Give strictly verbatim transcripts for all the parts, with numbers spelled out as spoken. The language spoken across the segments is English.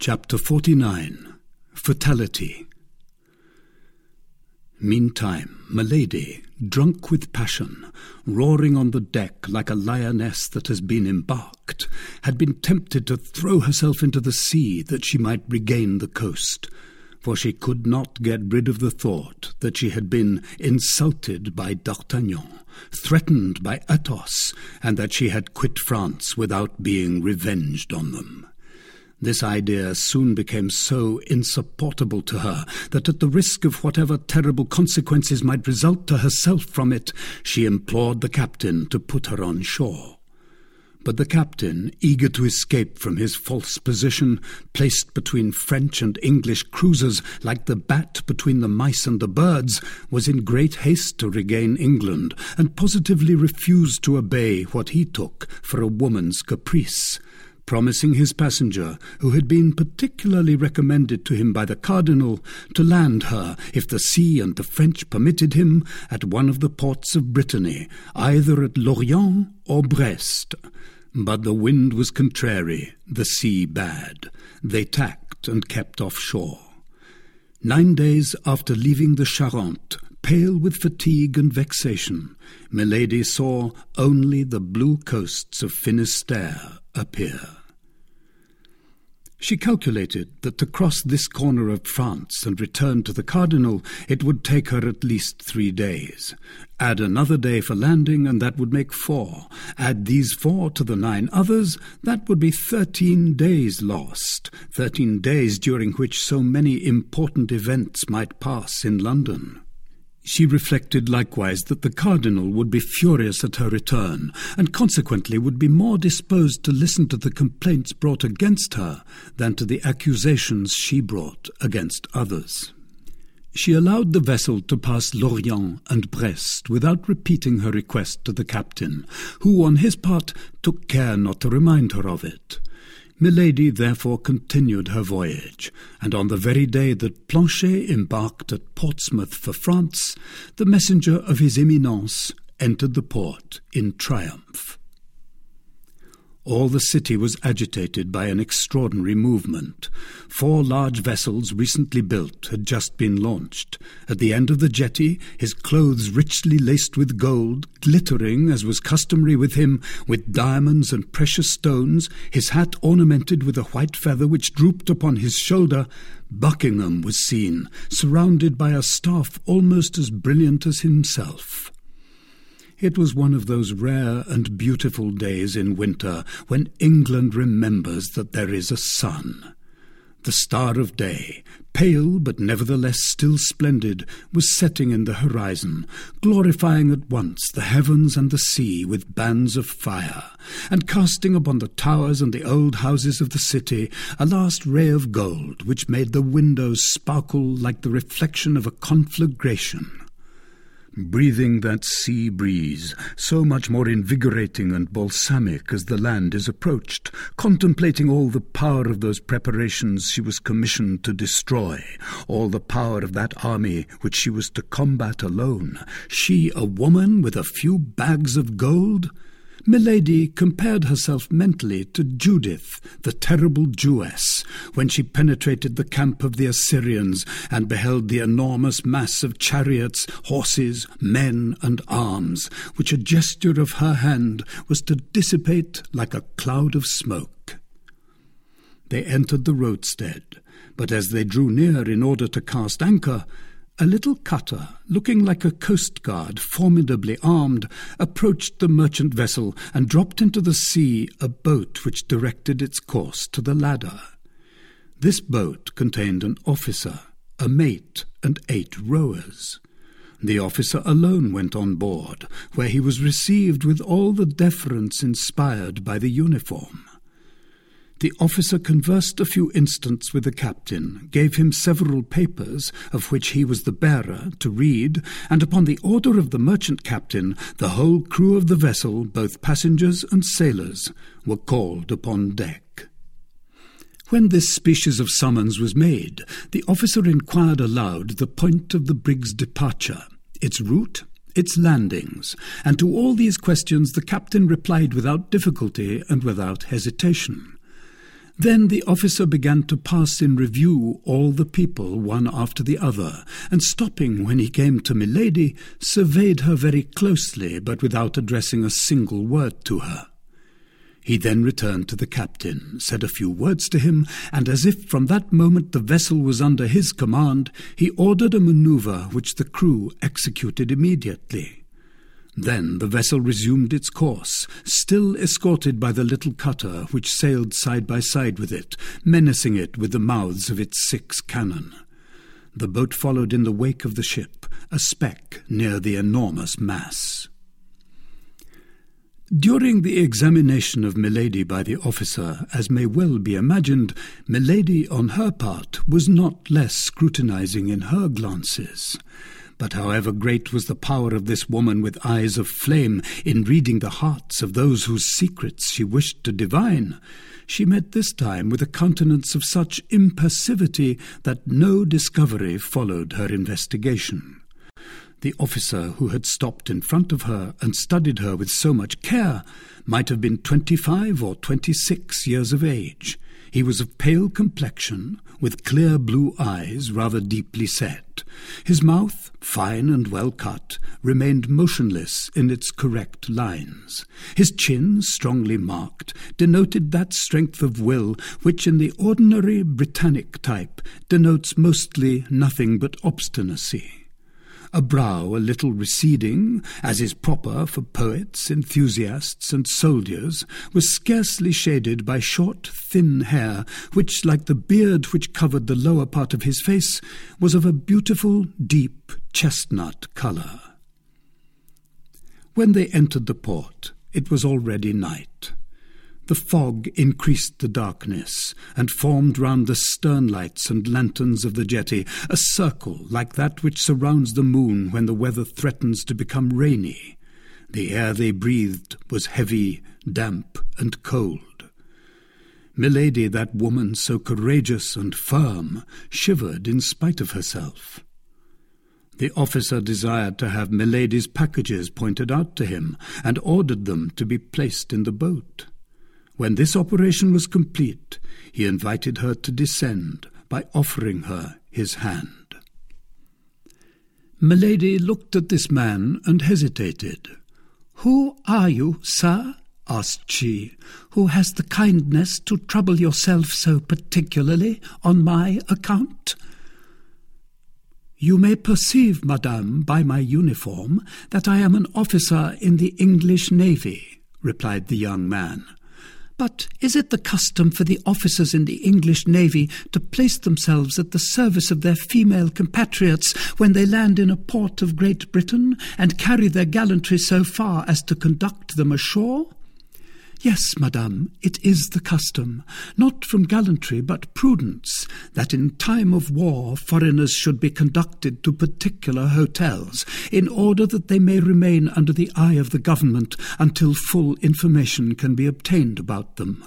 Chapter forty-nine. Fatality. Meantime, Milady, drunk with passion, roaring on the deck like a lioness that has been embarked, had been tempted to throw herself into the sea that she might regain the coast, for she could not get rid of the thought that she had been insulted by D'Artagnan, threatened by Athos, and that she had quit France without being revenged on them. This idea soon became so insupportable to her that at the risk of whatever terrible consequences might result to herself from it, she implored the captain to put her on shore. But the captain, eager to escape from his false position, placed between French and English cruisers like the bat between the mice and the birds, was in great haste to regain England, and positively refused to obey what he took for a woman's caprice, promising his passenger, who had been particularly recommended to him by the cardinal, to land her, if the sea and the French permitted him, at one of the ports of Brittany, either at Lorient or Brest. But the wind was contrary, the sea bad. They tacked and kept off shore. Nine days after leaving the Charente, pale with fatigue and vexation, Milady saw only the blue coasts of Finisterre appear. She calculated that to cross this corner of France and return to the cardinal, it would take her at least three days. Add another day for landing, and that would make four. Add these four to the nine others, that would be thirteen days lost, thirteen days during which so many important events might pass in London. She reflected likewise that the cardinal would be furious at her return, and consequently would be more disposed to listen to the complaints brought against her than to the accusations she brought against others. She allowed the vessel to pass Lorient and Brest without repeating her request to the captain, who on his part took care not to remind her of it. Milady therefore continued her voyage, and on the very day that Planchet embarked at Portsmouth for France, the messenger of his Eminence entered the port in triumph. All the city was agitated by an extraordinary movement. Four large vessels recently built had just been launched. At the end of the jetty, his clothes richly laced with gold, glittering, as was customary with him, with diamonds and precious stones, his hat ornamented with a white feather which drooped upon his shoulder, Buckingham was seen, surrounded by a staff almost as brilliant as himself. It was one of those rare and beautiful days in winter when England remembers that there is a sun. The star of day, pale but nevertheless still splendid, was setting in the horizon, glorifying at once the heavens and the sea with bands of fire, and casting upon the towers and the old houses of the city a last ray of gold which made the windows sparkle like the reflection of a conflagration. Breathing that sea breeze, so much more invigorating and balsamic as the land is approached, contemplating all the power of those preparations she was commissioned to destroy, all the power of that army which she was to combat alone, she, a woman with a few bags of gold? Milady compared herself mentally to Judith, the terrible Jewess, when she penetrated the camp of the Assyrians and beheld the enormous mass of chariots, horses, men, and arms, which a gesture of her hand was to dissipate like a cloud of smoke. They entered the roadstead, but as they drew near in order to cast anchor, a little cutter, looking like a coast guard, formidably armed, approached the merchant vessel and dropped into the sea a boat which directed its course to the ladder. This boat contained an officer, a mate, and eight rowers. The officer alone went on board, where he was received with all the deference inspired by the uniform. The officer conversed a few instants with the captain, gave him several papers, of which he was the bearer, to read, and upon the order of the merchant captain, the whole crew of the vessel, both passengers and sailors, were called upon deck. When this species of summons was made, the officer inquired aloud the point of the brig's departure, its route, its landings, and to all these questions the captain replied without difficulty and without hesitation. Then the officer began to pass in review all the people one after the other, and stopping when he came to Milady, surveyed her very closely, but without addressing a single word to her. He then returned to the captain, said a few words to him, and as if from that moment the vessel was under his command, he ordered a manoeuvre which the crew executed immediately. Then the vessel resumed its course, still escorted by the little cutter which sailed side by side with it, menacing it with the mouths of its six cannon. The boat followed in the wake of the ship, a speck near the enormous mass. During the examination of Milady by the officer, as may well be imagined, Milady, on her part, was not less scrutinizing in her glances. But however great was the power of this woman with eyes of flame in reading the hearts of those whose secrets she wished to divine, she met this time with a countenance of such impassivity that no discovery followed her investigation. The officer who had stopped in front of her and studied her with so much care might have been twenty-five or twenty-six years of age. He was of pale complexion, with clear blue eyes rather deeply set. His mouth, fine and well cut, remained motionless in its correct lines. His chin, strongly marked, denoted that strength of will which in the ordinary Britannic type denotes mostly nothing but obstinacy. A brow a little receding, as is proper for poets, enthusiasts, and soldiers, was scarcely shaded by short, thin hair, which, like the beard which covered the lower part of his face, was of a beautiful, deep chestnut colour. When they entered the port, it was already night. The fog increased the darkness, and formed round the stern lights and lanterns of the jetty a circle like that which surrounds the moon when the weather threatens to become rainy. The air they breathed was heavy, damp, and cold. Milady, that woman so courageous and firm, shivered in spite of herself. The officer desired to have Milady's packages pointed out to him, and ordered them to be placed in the boat. When this operation was complete, he invited her to descend by offering her his hand. Milady looked at this man and hesitated. "Who are you, sir?" asked she, "who has the kindness to trouble yourself so particularly on my account?" "You may perceive, madame, by my uniform, that I am an officer in the English Navy," replied the young man. "But is it the custom for the officers in the English Navy to place themselves at the service of their female compatriots when they land in a port of Great Britain, and carry their gallantry so far as to conduct them ashore?" "Yes, madame, it is the custom, not from gallantry but prudence, that in time of war foreigners should be conducted to particular hotels, in order that they may remain under the eye of the government until full information can be obtained about them."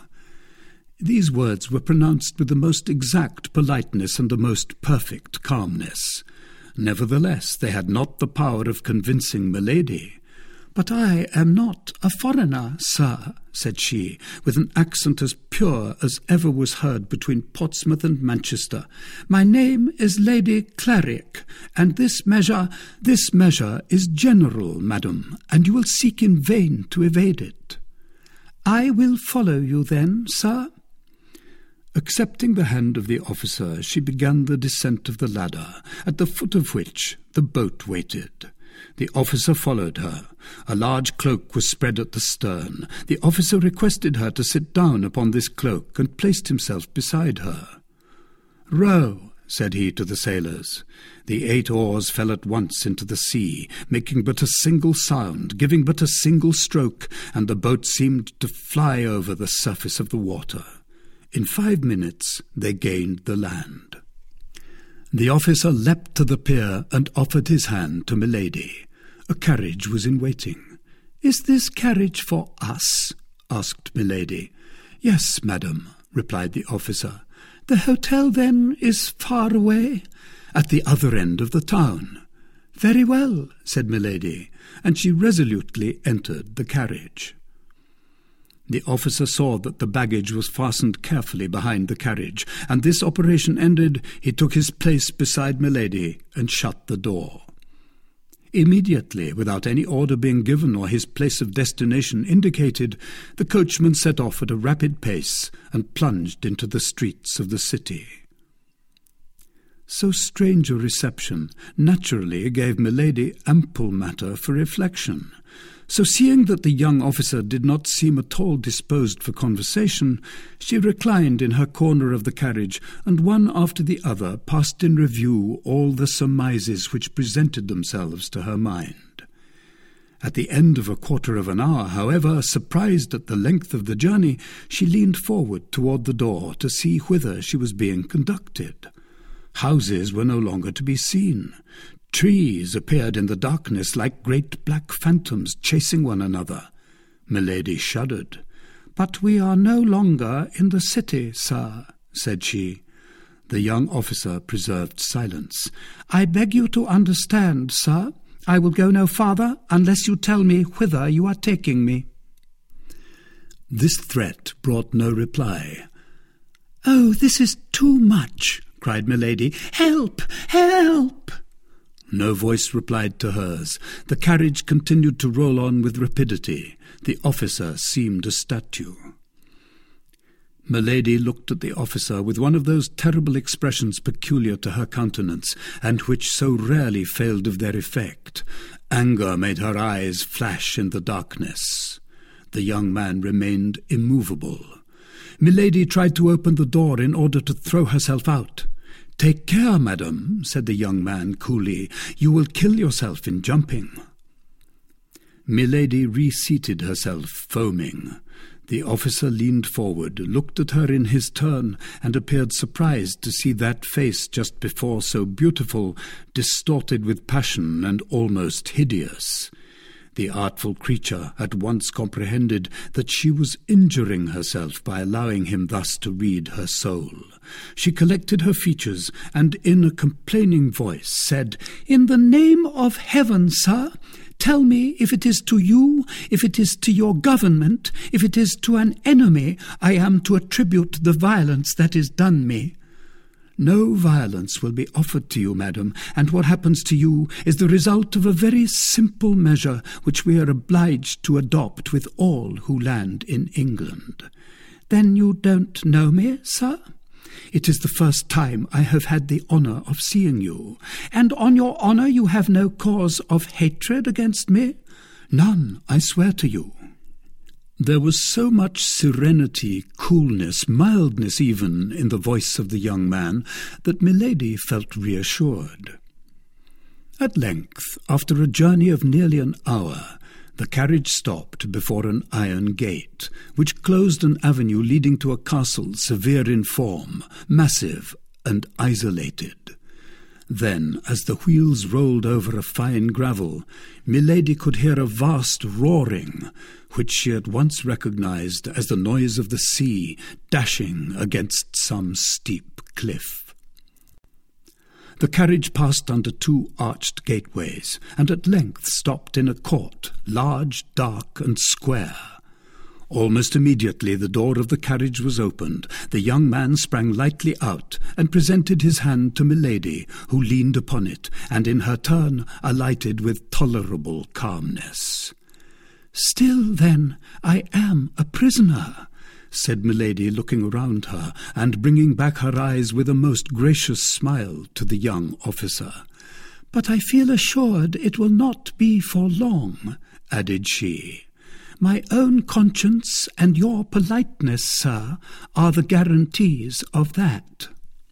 These words were pronounced with the most exact politeness and the most perfect calmness. Nevertheless, they had not the power of convincing Milady. "But I am not a foreigner, sir," said she, with an accent as pure as ever was heard between Portsmouth and Manchester. "My name is Lady Clarick, and this measure, this measure is general, madam, and you will seek in vain to evade it." "I will follow you then, sir." Accepting the hand of the officer, she began the descent of the ladder, at the foot of which the boat waited. The officer followed her. A large cloak was spread at the stern. The officer requested her to sit down upon this cloak, and placed himself beside her. "Row," said he to the sailors. The eight oars fell at once into the sea, making but a single sound, giving but a single stroke, and the boat seemed to fly over the surface of the water. In five minutes they gained the land. The officer leapt to the pier and offered his hand to Milady. A carriage was in waiting. "Is this carriage for us?" asked Milady. "Yes, madam," replied the officer. "The hotel, then, is far away?" "At the other end of the town." "Very well," said Milady, and she resolutely entered the carriage. The officer saw that the baggage was fastened carefully behind the carriage, and this operation ended, he took his place beside Milady and shut the door. Immediately, without any order being given or his place of destination indicated, the coachman set off at a rapid pace and plunged into the streets of the city. So strange a reception naturally gave Milady ample matter for reflection. So seeing that the young officer did not seem at all disposed for conversation, she reclined in her corner of the carriage, and one after the other passed in review all the surmises which presented themselves to her mind. At the end of a quarter of an hour, however, surprised at the length of the journey, she leaned forward toward the door to see whither she was being conducted. Houses were no longer to be seen. Trees appeared in the darkness like great black phantoms chasing one another. Milady shuddered. "But we are no longer in the city, sir," said she. The young officer preserved silence. "I beg you to understand, sir. I will go no farther unless you tell me whither you are taking me." This threat brought no reply. "Oh, this is too much," cried Milady. "Help! Help!" No voice replied to hers. The carriage continued to roll on with rapidity. The officer seemed a statue. Milady looked at the officer with one of those terrible expressions peculiar to her countenance, and which so rarely failed of their effect. Anger made her eyes flash in the darkness. The young man remained immovable. Milady tried to open the door in order to throw herself out. "Take care, madam," said the young man coolly. "You will kill yourself in jumping." Milady reseated herself, foaming. The officer leaned forward, looked at her in his turn, and appeared surprised to see that face just before so beautiful, distorted with passion and almost hideous. The artful creature at once comprehended that she was injuring herself by allowing him thus to read her soul. She collected her features, and in a complaining voice said, "In the name of heaven, sir, tell me if it is to you, if it is to your government, if it is to an enemy I am to attribute the violence that is done me." "No violence will be offered to you, madam, and what happens to you is the result of a very simple measure which we are obliged to adopt with all who land in England." "Then you don't know me, sir?" "It is the first time I have had the honour of seeing you." "And on your honour you have no cause of hatred against me?" "None, I swear to you." There was so much serenity, coolness, mildness even, in the voice of the young man, that Milady felt reassured. At length, after a journey of nearly an hour, the carriage stopped before an iron gate, which closed an avenue leading to a castle severe in form, massive and isolated. Then, as the wheels rolled over a fine gravel, Milady could hear a vast roaring, which she at once recognized as the noise of the sea dashing against some steep cliff. The carriage passed under two arched gateways, and at length stopped in a court, large, dark, and square. Almost immediately the door of the carriage was opened. The young man sprang lightly out, and presented his hand to Milady, who leaned upon it, and in her turn alighted with tolerable calmness. "Still, then, I am a prisoner," said Milady, looking around her, and bringing back her eyes with a most gracious smile to the young officer. "But I feel assured it will not be for long," added she. "My own conscience and your politeness, sir, are the guarantees of that."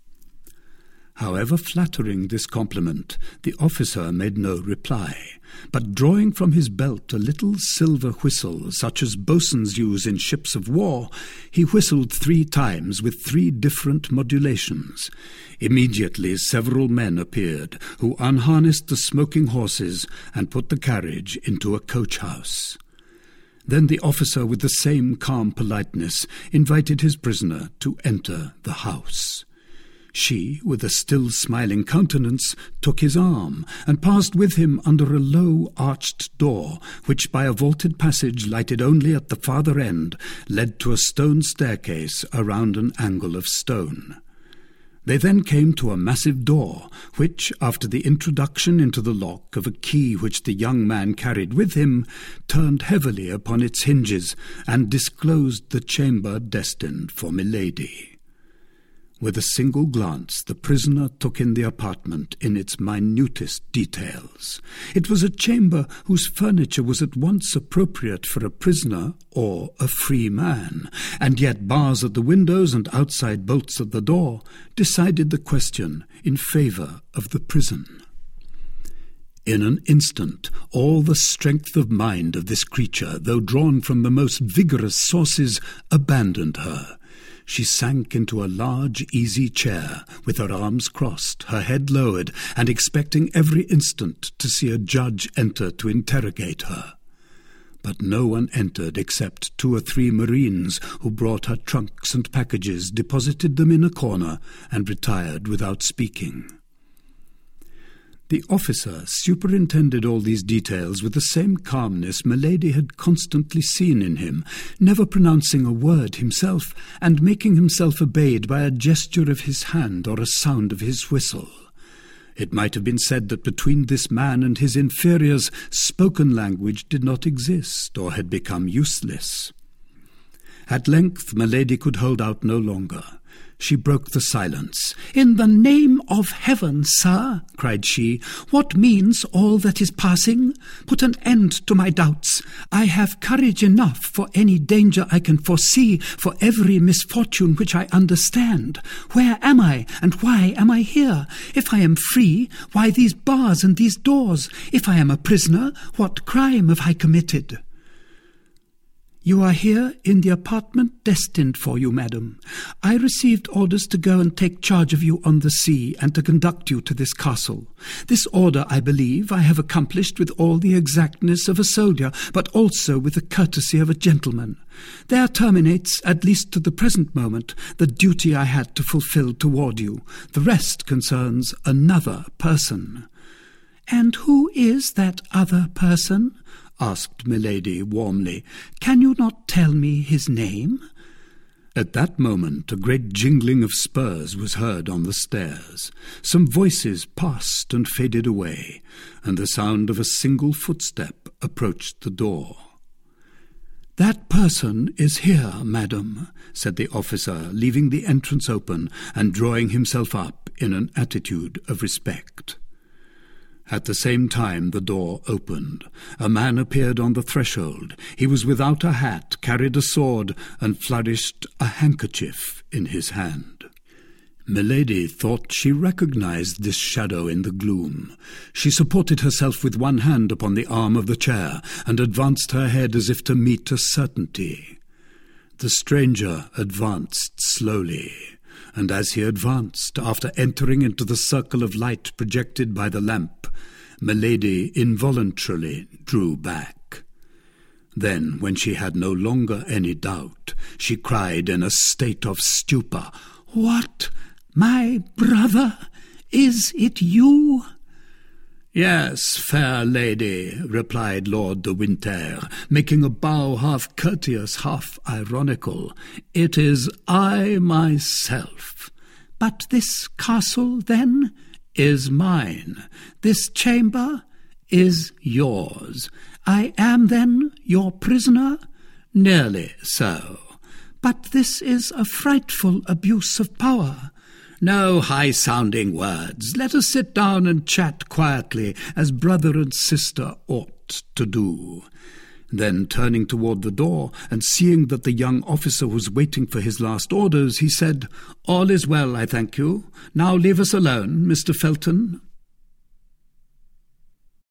However flattering this compliment, the officer made no reply, but drawing from his belt a little silver whistle, such as boatswains use in ships of war, he whistled three times with three different modulations. Immediately several men appeared, who unharnessed the smoking horses and put the carriage into a coach-house. Then the officer, with the same calm politeness, invited his prisoner to enter the house. She, with a still smiling countenance, took his arm, and passed with him under a low arched door, which by a vaulted passage lighted only at the farther end, led to a stone staircase around an angle of stone. They then came to a massive door, which, after the introduction into the lock of a key which the young man carried with him, turned heavily upon its hinges, and disclosed the chamber destined for Milady. With a single glance, the prisoner took in the apartment in its minutest details. It was a chamber whose furniture was at once appropriate for a prisoner or a free man, and yet bars at the windows and outside bolts at the door decided the question in favour of the prison. In an instant, all the strength of mind of this creature, though drawn from the most vigorous sources, abandoned her. She sank into a large, easy chair, with her arms crossed, her head lowered, and expecting every instant to see a judge enter to interrogate her. But no one entered except two or three marines, who brought her trunks and packages, deposited them in a corner, and retired without speaking. The officer superintended all these details with the same calmness Milady had constantly seen in him, never pronouncing a word himself, and making himself obeyed by a gesture of his hand or a sound of his whistle. It might have been said that between this man and his inferiors spoken language did not exist or had become useless. At length Milady could hold out no longer. She broke the silence. "In the name of heaven, sir," cried she, "what means all that is passing? Put an end to my doubts. I have courage enough for any danger I can foresee, for every misfortune which I understand. Where am I, and why am I here? If I am free, why these bars and these doors? If I am a prisoner, what crime have I committed?" "You are here in the apartment destined for you, madam. I received orders to go and take charge of you on the sea, and to conduct you to this castle. This order, I believe, I have accomplished with all the exactness of a soldier, but also with the courtesy of a gentleman. There terminates, at least to the present moment, the duty I had to fulfil toward you. The rest concerns another person." "And who is that other person?" asked Milady warmly. "Can you not tell me his name?" At that moment a great jingling of spurs was heard on the stairs. Some voices passed and faded away, and the sound of a single footstep approached the door. "That person is here, madam," said the officer, leaving the entrance open and drawing himself up in an attitude of respect. At the same time the door opened. A man appeared on the threshold. He was without a hat, carried a sword, and flourished a handkerchief in his hand. Milady thought she recognized this shadow in the gloom. She supported herself with one hand upon the arm of the chair, and advanced her head as if to meet a certainty. The stranger advanced slowly, and as he advanced, after entering into the circle of light projected by the lamp, Milady involuntarily drew back. Then, when she had no longer any doubt, she cried in a state of stupor, "What, my brother? Is it you?" "Yes, fair lady," replied Lord de Winter, making a bow half courteous, half ironical. "It is I myself." "But this castle, then?" "Is mine. This chamber is yours. I am, then, your prisoner?" "Nearly so." "But this is a frightful abuse of power." "No high-sounding words. Let us sit down and chat quietly, as brother and sister ought to do." Then, turning toward the door, and seeing that the young officer was waiting for his last orders, he said, "All is well, I thank you. Now leave us alone, Mister Felton."